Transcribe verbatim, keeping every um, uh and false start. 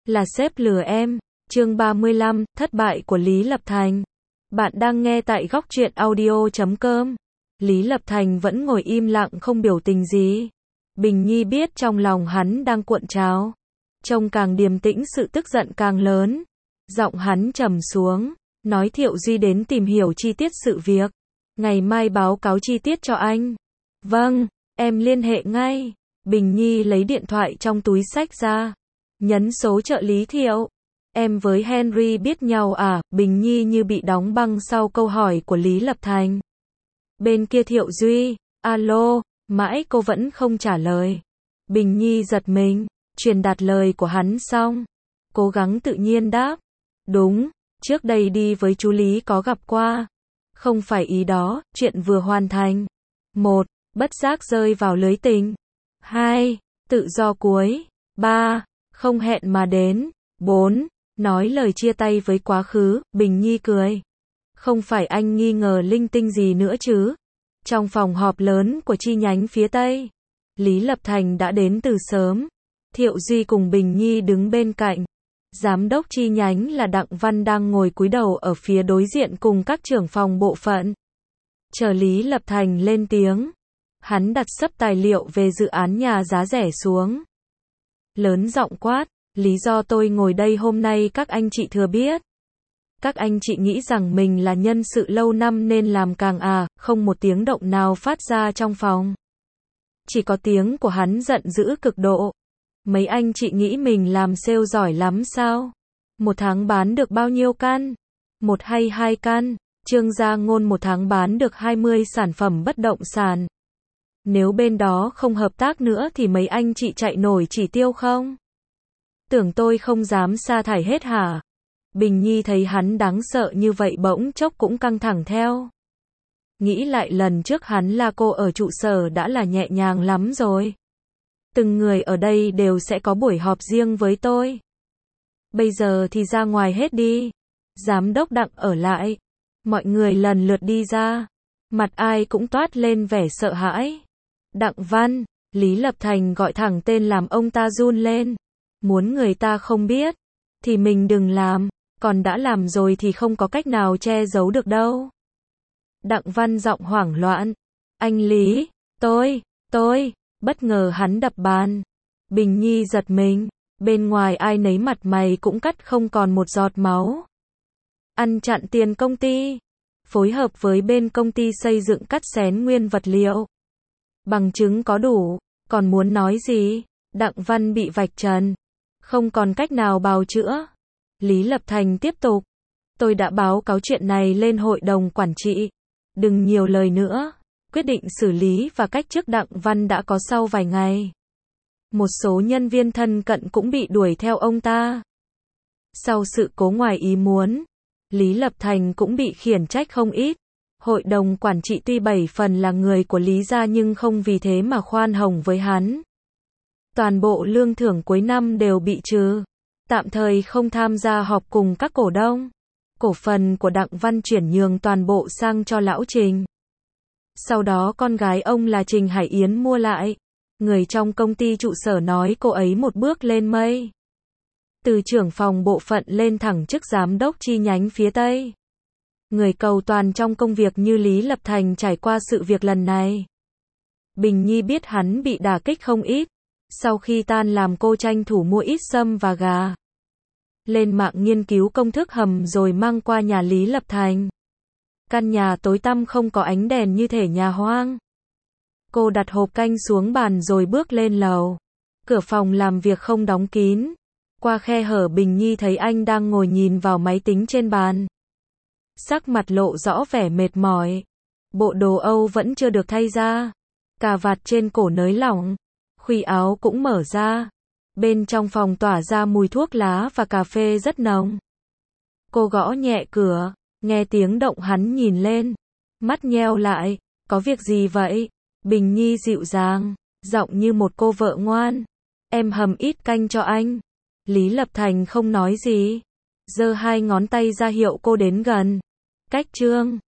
Là sếp lừa em. Chương ba mươi lăm, thất bại của Lý Lập Thành. Bạn đang nghe tại góc truyện audio chấm com. Lý Lập Thành vẫn ngồi im lặng không biểu tình gì. Bình Nhi biết trong lòng hắn đang cuộn trào. Trông càng điềm tĩnh sự tức giận càng lớn. Giọng hắn trầm xuống, nói Thiệu Duy đến tìm hiểu chi tiết sự việc. Ngày mai báo cáo chi tiết cho anh. Vâng, em liên hệ ngay. Bình Nhi lấy điện thoại trong túi xách ra. Nhấn số trợ lý Thiệu. Em với Henry biết nhau à? Bình Nhi như bị đóng băng sau câu hỏi của Lý Lập Thành. Bên kia Thiệu Duy, alo, mãi cô vẫn không trả lời. Bình Nhi giật mình, truyền đạt lời của hắn xong. Cố gắng tự nhiên đáp. Đúng, trước đây đi với chú Lý có gặp qua. Không phải ý đó, chuyện vừa hoàn thành. Một, bất giác rơi vào lưới tình. Hai, tự do cuối. Ba, không hẹn mà đến. Bốn, nói lời chia tay với quá khứ. Bình Nhi cười. Không phải anh nghi ngờ linh tinh gì nữa chứ? Trong phòng họp lớn của chi nhánh phía Tây, Lý Lập Thành đã đến từ sớm. Thiệu Duy cùng Bình Nhi đứng bên cạnh. Giám đốc chi nhánh là Đặng Văn đang ngồi cúi đầu ở phía đối diện cùng các trưởng phòng bộ phận. Chờ Lý Lập Thành lên tiếng, hắn đặt xấp tài liệu về dự án nhà giá rẻ xuống. Lớn giọng quát, lý do tôi ngồi đây hôm nay các anh chị thừa biết. Các anh chị nghĩ rằng mình là nhân sự lâu năm nên làm càng à, không một tiếng động nào phát ra trong phòng. Chỉ có tiếng của hắn giận dữ cực độ. Mấy anh chị nghĩ mình làm sale giỏi lắm sao? Một tháng bán được bao nhiêu căn? Một hay hai căn? Trương Gia Ngôn một tháng bán được hai mươi sản phẩm bất động sản. Nếu bên đó không hợp tác nữa thì mấy anh chị chạy nổi chỉ tiêu không? Tưởng tôi không dám sa thải hết hả? Bình Nhi thấy hắn đáng sợ như vậy bỗng chốc cũng căng thẳng theo. Nghĩ lại lần trước hắn la cô ở trụ sở đã là nhẹ nhàng lắm rồi. Từng người ở đây đều sẽ có buổi họp riêng với tôi. Bây giờ thì ra ngoài hết đi. Giám đốc Đặng ở lại. Mọi người lần lượt đi ra. Mặt ai cũng toát lên vẻ sợ hãi. Đặng Văn, Lý Lập Thành gọi thẳng tên làm ông ta run lên. Muốn người ta không biết, thì mình đừng làm. Còn đã làm rồi thì không có cách nào che giấu được đâu. Đặng Văn giọng hoảng loạn. Anh Lý, tôi, tôi, bất ngờ hắn đập bàn. Bình Nhi giật mình, bên ngoài ai nấy mặt mày cũng cắt không còn một giọt máu. Ăn chặn tiền công ty, phối hợp với bên công ty xây dựng cắt xén nguyên vật liệu. Bằng chứng có đủ, còn muốn nói gì? Đặng Văn bị vạch trần, không còn cách nào bào chữa. Lý Lập Thành tiếp tục. Tôi đã báo cáo chuyện này lên hội đồng quản trị. Đừng nhiều lời nữa. Quyết định xử lý và cách chức Đặng Văn đã có sau vài ngày. Một số nhân viên thân cận cũng bị đuổi theo ông ta. Sau sự cố ngoài ý muốn, Lý Lập Thành cũng bị khiển trách không ít. Hội đồng quản trị tuy bảy phần là người của Lý gia nhưng không vì thế mà khoan hồng với hắn. Toàn bộ lương thưởng cuối năm đều bị trừ. Tạm thời không tham gia họp cùng các cổ đông. Cổ phần của Đặng Văn chuyển nhường toàn bộ sang cho lão Trình. Sau đó con gái ông là Trình Hải Yến mua lại. Người trong công ty trụ sở nói cô ấy một bước lên mây. Từ trưởng phòng bộ phận lên thẳng chức giám đốc chi nhánh phía Tây. Người cầu toàn trong công việc như Lý Lập Thành trải qua sự việc lần này. Bình Nhi biết hắn bị đả kích không ít. Sau khi tan làm cô tranh thủ mua ít sâm và gà. Lên mạng nghiên cứu công thức hầm rồi mang qua nhà Lý Lập Thành. Căn nhà tối tăm không có ánh đèn như thể nhà hoang. Cô đặt hộp canh xuống bàn rồi bước lên lầu. Cửa phòng làm việc không đóng kín. Qua khe hở Bình Nhi thấy anh đang ngồi nhìn vào máy tính trên bàn. Sắc mặt lộ rõ vẻ mệt mỏi. Bộ đồ Âu vẫn chưa được thay ra. Cà vạt trên cổ nới lỏng. Khuy áo cũng mở ra. Bên trong phòng tỏa ra mùi thuốc lá và cà phê rất nồng. Cô gõ nhẹ cửa. Nghe tiếng động hắn nhìn lên. Mắt nheo lại. Có việc gì vậy? Bình Nhi dịu dàng. Giọng như một cô vợ ngoan. Em hầm ít canh cho anh. Lý Lập Thành không nói gì. Giơ hai ngón tay ra hiệu cô đến gần. Cách chương.